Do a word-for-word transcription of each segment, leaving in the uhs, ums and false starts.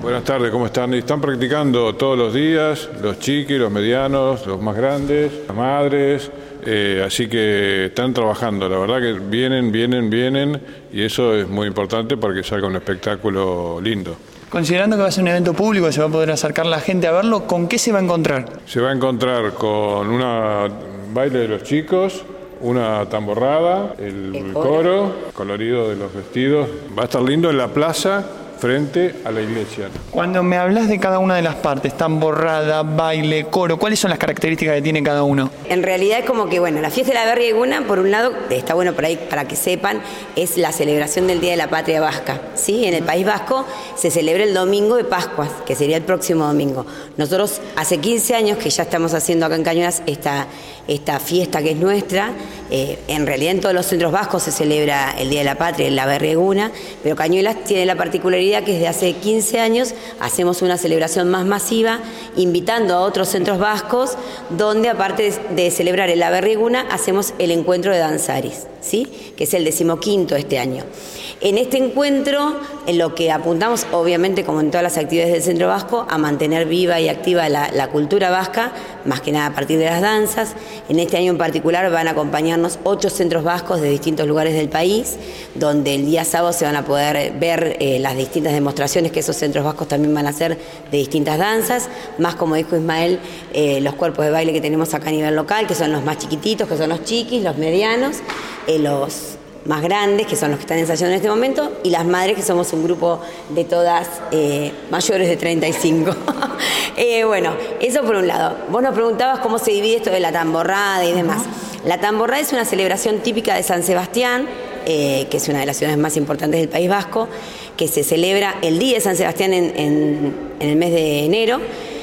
Buenas tardes, ¿cómo están? Están practicando todos los días, los chiquis, los medianos, los más grandes, las madres, eh, así que están trabajando. La verdad que vienen, vienen, vienen, y eso es muy importante para que salga un espectáculo lindo. Considerando que va a ser un evento público, se va a poder acercar la gente a verlo, ¿con qué se va a encontrar? Se va a encontrar con una baile de los chicos, una tamborrada, el, el coro. coro, colorido de los vestidos. Va a estar lindo en la plaza, frente a la iglesia. Cuando me hablas de cada una de las partes, tamborrada, baile, coro, ¿cuáles son las características que tiene cada uno? En realidad es como que, bueno, la fiesta de la Berrieguna, por un lado, está bueno por ahí para que sepan, es la celebración del Día de la Patria Vasca, ¿sí? En el País Vasco se celebra el domingo de Pascuas, que sería el próximo domingo. Nosotros hace quince años que ya estamos haciendo acá en Cañuelas esta, esta fiesta que es nuestra. Eh, en realidad en todos los centros vascos se celebra el Día de la Patria, en la Berrieguna, pero Cañuelas tiene la particularidad que desde hace quince años hacemos una celebración más masiva, invitando a otros centros vascos, donde aparte de celebrar el Berrieguna, hacemos el encuentro de danzaris, ¿sí? Que es el decimoquinto este año. En este encuentro, en lo que apuntamos, obviamente, como en todas las actividades del Centro Vasco, a mantener viva y activa la, la cultura vasca, más que nada a partir de las danzas. En este año en particular van a acompañarnos ocho centros vascos de distintos lugares del país, donde el día sábado se van a poder ver eh, las distintas demostraciones que esos centros vascos también van a hacer de distintas danzas, más como dijo Ismael, eh, los cuerpos de baile que tenemos acá a nivel local, que son los más chiquititos, que son los chiquis, los medianos, eh, los más grandes, que son los que están ensayando en este momento, y las madres, que somos un grupo de todas eh, mayores de treinta y cinco. eh, bueno, eso por un lado. Vos nos preguntabas cómo se divide esto de la tamborrada y demás. La tamborrada es una celebración típica de San Sebastián, eh, que es una de las ciudades más importantes del País Vasco, que se celebra el día de San Sebastián en, en, en el mes de enero.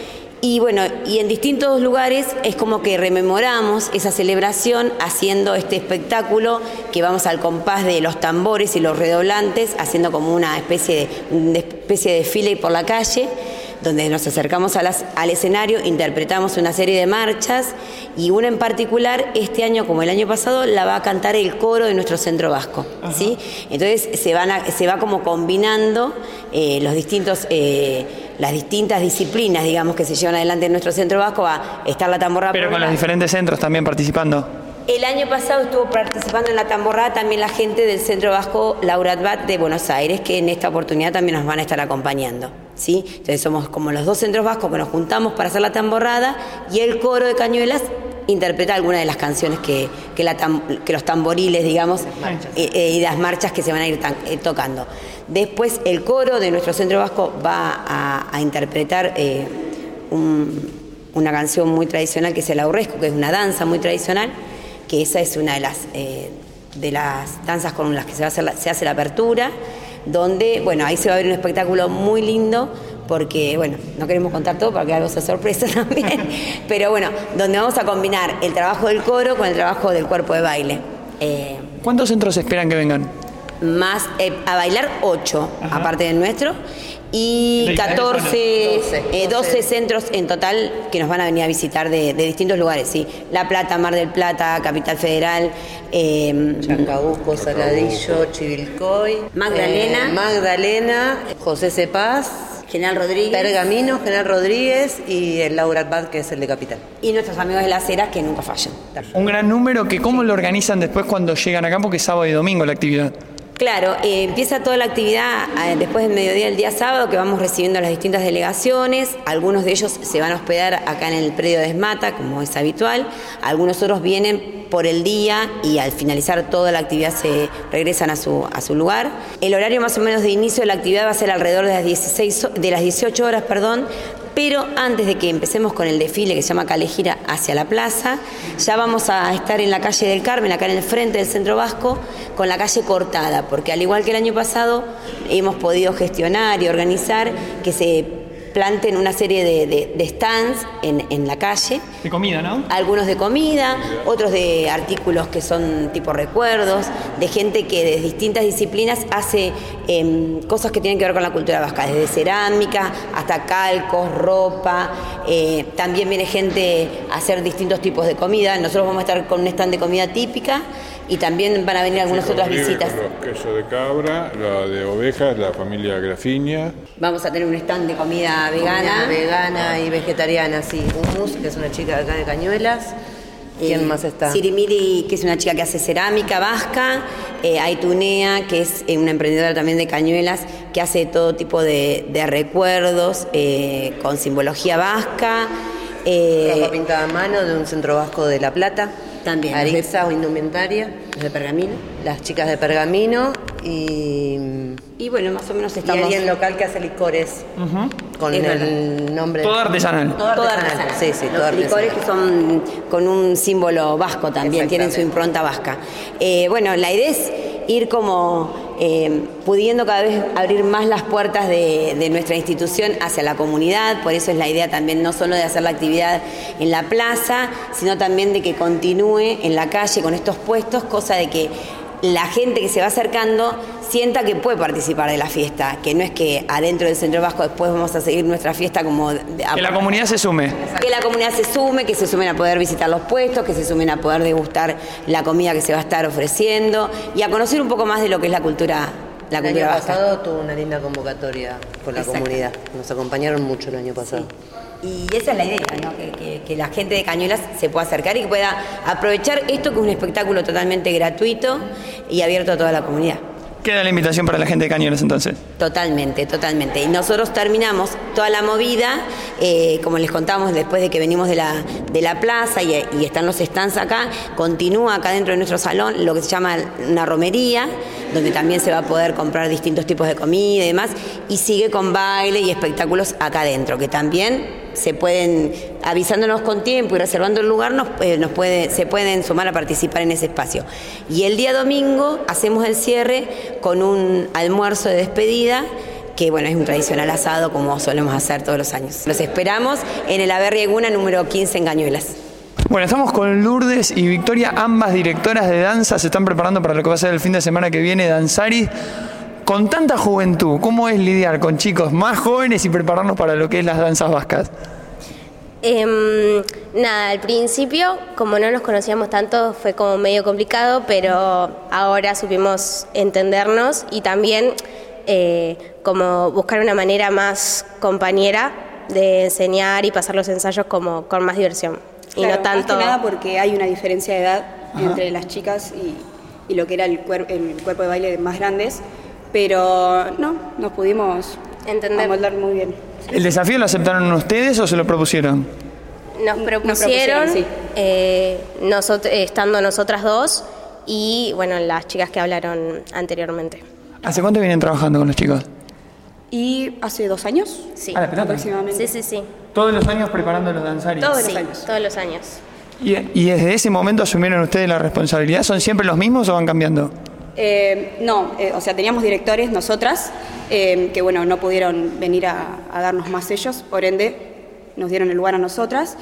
Y bueno, y en distintos lugares es como que rememoramos esa celebración haciendo este espectáculo que vamos al compás de los tambores y los redoblantes, haciendo como una especie de, una especie de desfile por la calle, donde nos acercamos a las, al escenario, interpretamos una serie de marchas, y una en particular, este año como el año pasado, la va a cantar el coro de nuestro Centro Vasco, ¿sí? Entonces se, van a, se va como combinando eh, los distintos... Eh, las distintas disciplinas, digamos, que se llevan adelante en nuestro Centro Vasco. Va a estar la tamborrada. Pero con los diferentes centros también participando. El año pasado estuvo participando en la tamborrada también la gente del Centro Vasco Lauratbat de Buenos Aires, que en esta oportunidad también nos van a estar acompañando, ¿sí? Entonces somos como los dos centros vascos que nos juntamos para hacer la tamborrada, y el coro de Cañuelas interpreta algunas de las canciones que, que, la tam, que los tamboriles, digamos, eh, eh, y las marchas que se van a ir tan, eh, tocando. Después el coro de nuestro Centro Vasco va a, a interpretar eh, un, una canción muy tradicional que es el aurrescu, que es una danza muy tradicional, que esa es una de las, eh, de las danzas con las que se, va a hacer la, se hace la apertura, donde, bueno, ahí se va a ver un espectáculo muy lindo, porque, bueno, no queremos contar todo para que algo sea sorpresa también, pero bueno, donde vamos a combinar el trabajo del coro con el trabajo del cuerpo de baile. Eh, ¿Cuántos centros esperan que vengan? Más, eh, a bailar ocho, ajá, aparte del nuestro, y catorce, eh, doce centros en total que nos van a venir a visitar de, de distintos lugares, sí. La Plata, Mar del Plata, Capital Federal, eh, Chacabuco, Saladillo, Chivilcoy, Magdalena, eh, Magdalena, José Cepaz, General Rodríguez, Pergamino, General Rodríguez, y el Lauratbat, que es el de Capital. Y nuestros amigos de Las Heras, que nunca fallan. Un gran número, que ¿cómo lo organizan después cuando llegan acá? Porque es sábado y domingo la actividad. Claro, eh, empieza toda la actividad eh, después del mediodía del día sábado, que vamos recibiendo las distintas delegaciones. Algunos de ellos se van a hospedar acá en el predio de Esmata, como es habitual. Algunos otros vienen por el día y al finalizar toda la actividad se regresan a su, a su lugar. El horario más o menos de inicio de la actividad va a ser alrededor de las, dieciséis, de las dieciocho horas, perdón, pero antes de que empecemos con el desfile, que se llama Calejira hacia la plaza, ya vamos a estar en la calle del Carmen, acá en el frente del Centro Vasco, con la calle cortada, porque al igual que el año pasado hemos podido gestionar y organizar que se planten una serie de, de, de stands en, en la calle. De comida, ¿no? Algunos de comida, otros de artículos que son tipo recuerdos, de gente que de distintas disciplinas hace eh, cosas que tienen que ver con la cultura vasca, desde cerámica hasta calcos, ropa. Eh, también viene gente a hacer distintos tipos de comida. Nosotros vamos a estar con un stand de comida típica y también van a venir algunas Sí, otras visitas. Los quesos de cabra, la de ovejas, la familia Grafinia. Vamos a tener un stand de comida vegana. Comida vegana y vegetariana, sí. Humus, que es una chica de acá de Cañuelas. ¿Quién Eh, más está? Sirimiri, que es una chica que hace cerámica vasca. Eh, Aitunea, que es eh, una emprendedora también de Cañuelas, que hace todo tipo de, de recuerdos eh, con simbología vasca. Eh, Ropa pintada a mano de un centro vasco de La Plata. También. Ariza o indumentaria. Los de Pergamino. Las chicas de Pergamino y... Y bueno, más o menos Y estamos... alguien local que hace licores. Uh-huh. Con Es el verdad. nombre... Todo artesanal. Todo Todo artesanal. artesanal. Sí, sí, todo Los licores que son con un símbolo vasco también, tienen su impronta vasca. Eh, bueno, la idea es ir como eh, pudiendo cada vez abrir más las puertas de, de nuestra institución hacia la comunidad, por eso es la idea también no solo de hacer la actividad en la plaza, sino también de que continúe en la calle con estos puestos, cosa de que la gente que se va acercando sienta que puede participar de la fiesta, que no es que adentro del Centro Vasco después vamos a seguir nuestra fiesta como... de- Que la comunidad se sume. que la comunidad se sume, que se sumen a poder visitar los puestos, que se sumen a poder degustar la comida que se va a estar ofreciendo y a conocer un poco más de lo que es la cultura, la El cultura año vasca. pasado tuvo una linda convocatoria con la Exacto. comunidad. Nos acompañaron mucho el año pasado. Y esa es la idea, ¿no? que, que- que la gente de Cañuelas se pueda acercar y que pueda aprovechar esto que es un espectáculo totalmente gratuito y abierto a toda la comunidad. Queda la invitación para la gente de Cañuelas entonces. Totalmente, totalmente. Y nosotros terminamos toda la movida, eh, como les contamos después de que venimos de la, de la plaza y, y están los stands acá, continúa acá dentro de nuestro salón lo que se llama una romería, donde también se va a poder comprar distintos tipos de comida y demás, y sigue con baile y espectáculos acá adentro, que también se pueden, avisándonos con tiempo y reservando el lugar, nos, eh, nos puede, se pueden sumar a participar en ese espacio. Y el día domingo hacemos el cierre con un almuerzo de despedida, que bueno, es un tradicional asado como solemos hacer todos los años. Los esperamos en el Averri Eguna número quince en Cañuelas. Bueno, estamos con Lourdes y Victoria, ambas directoras de danza, se están preparando para lo que va a ser el fin de semana que viene, Danzari. Con tanta juventud, ¿cómo es lidiar con chicos más jóvenes y prepararnos para lo que es las danzas vascas? Em, nada, al principio, como no nos conocíamos tanto, fue como medio complicado, pero ahora supimos entendernos y también eh, como buscar una manera más compañera de enseñar y pasar los ensayos como con más diversión. Y Claro, no tanto... más que nada porque hay una diferencia de edad Ajá. entre las chicas y, y lo que era el, cuer- el cuerpo de baile más grandes, pero no, nos pudimos Entender. amoldar muy bien. ¿El desafío lo aceptaron ustedes o se lo propusieron? Nos Nos propusieron, propusieron, sí. eh, nosot- eh, estando nosotras dos y bueno, las chicas que hablaron anteriormente. ¿Hace cuánto vienen trabajando con los chicos? Y hace dos años Sí. Ah, la pelota. aproximadamente. Sí, sí, sí. Todos los años preparando los danzaris. Todos Sí, los años. todos los años. ¿Y, ¿Y desde ese momento asumieron ustedes la responsabilidad? ¿Son siempre los mismos o van cambiando? Eh, no, eh, o sea, teníamos directores nosotras eh, que bueno, no pudieron venir a, a darnos más ellos, por ende nos dieron el lugar a nosotras.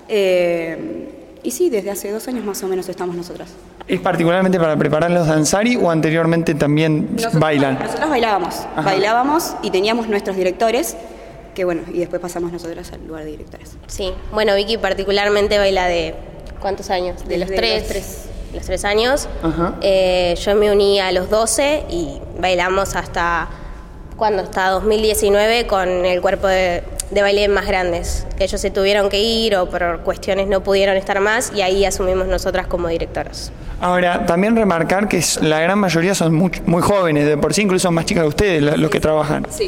Eh, y sí, desde hace dos años más o menos estamos nosotras. ¿Es particularmente para preparar los danzari o anteriormente también Nosotros- bailan? Nosotros bailábamos, Ajá. bailábamos y teníamos nuestros directores, que bueno, y después pasamos nosotras al lugar de directores. Sí, bueno, Vicky particularmente baila de ¿cuántos años? De los Desde tres, los tres. los tres años. Ajá. Eh, yo me uní a los doce y bailamos hasta, ¿cuándo? Hasta dos mil diecinueve con el cuerpo de, de baile más grandes. Ellos se tuvieron que ir o por cuestiones no pudieron estar más y ahí asumimos nosotras como directoras. Ahora, también remarcar que es- la gran mayoría son muy, muy jóvenes, de por sí incluso más chicas que ustedes, la- los que trabajan. Sí.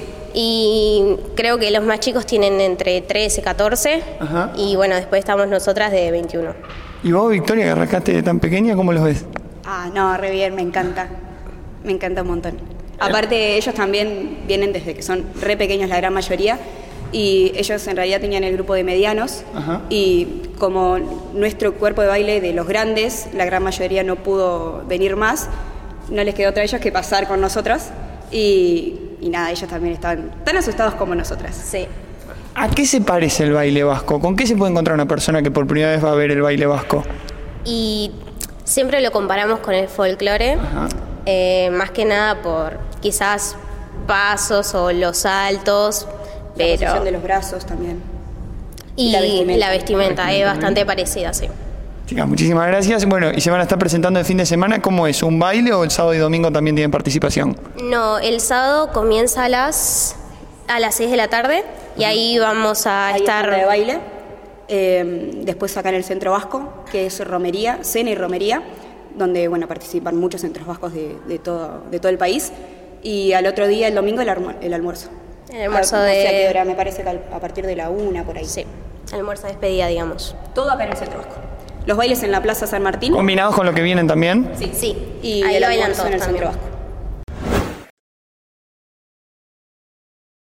Y creo que los más chicos tienen entre trece y catorce Ajá. y bueno, después estamos nosotras de veintiuno. ¿Y vos, Victoria, que arrancaste de tan pequeña, cómo los ves? Ah, no, re bien, me encanta. Me encanta un montón. Aparte, ellos también vienen desde que son re pequeños la gran mayoría y ellos en realidad tenían el grupo de medianos. Ajá. Y como nuestro cuerpo de baile de los grandes, la gran mayoría no pudo venir más, no les quedó otra a ellos que pasar con nosotras y, y nada, ellos también estaban tan asustados como nosotras. Sí. ¿A qué se parece el baile vasco? ¿Con qué se puede encontrar una persona que por primera vez va a ver el baile vasco? Y siempre lo comparamos con el folclore, eh, más que nada por quizás pasos o los saltos, pero... La posición de los brazos también. Y la vestimenta, la vestimenta es bastante parecida, sí. Chicas, muchísimas gracias. Bueno, y se van a estar presentando el fin de semana. ¿Cómo es? ¿Un baile o el sábado y domingo también tienen participación? No, el sábado comienza a las a las seis de la tarde y ahí vamos a Hay estar... de baile. Eh, después acá en el Centro Vasco, que es romería, cena y romería, donde bueno, participan muchos centros vascos de, de, todo, de todo el país. Y al otro día, el domingo, el, almu el almuerzo. El almuerzo a, de... No sé a qué hora, me parece que a partir de la una, por ahí. Sí, el almuerzo de despedida, digamos. Todo acá en el Centro Vasco. Los bailes en la Plaza San Martín. ¿Combinados con lo que vienen también? Sí, sí. Y ahí el lo bailan almuerzo todos en el también. Centro Vasco.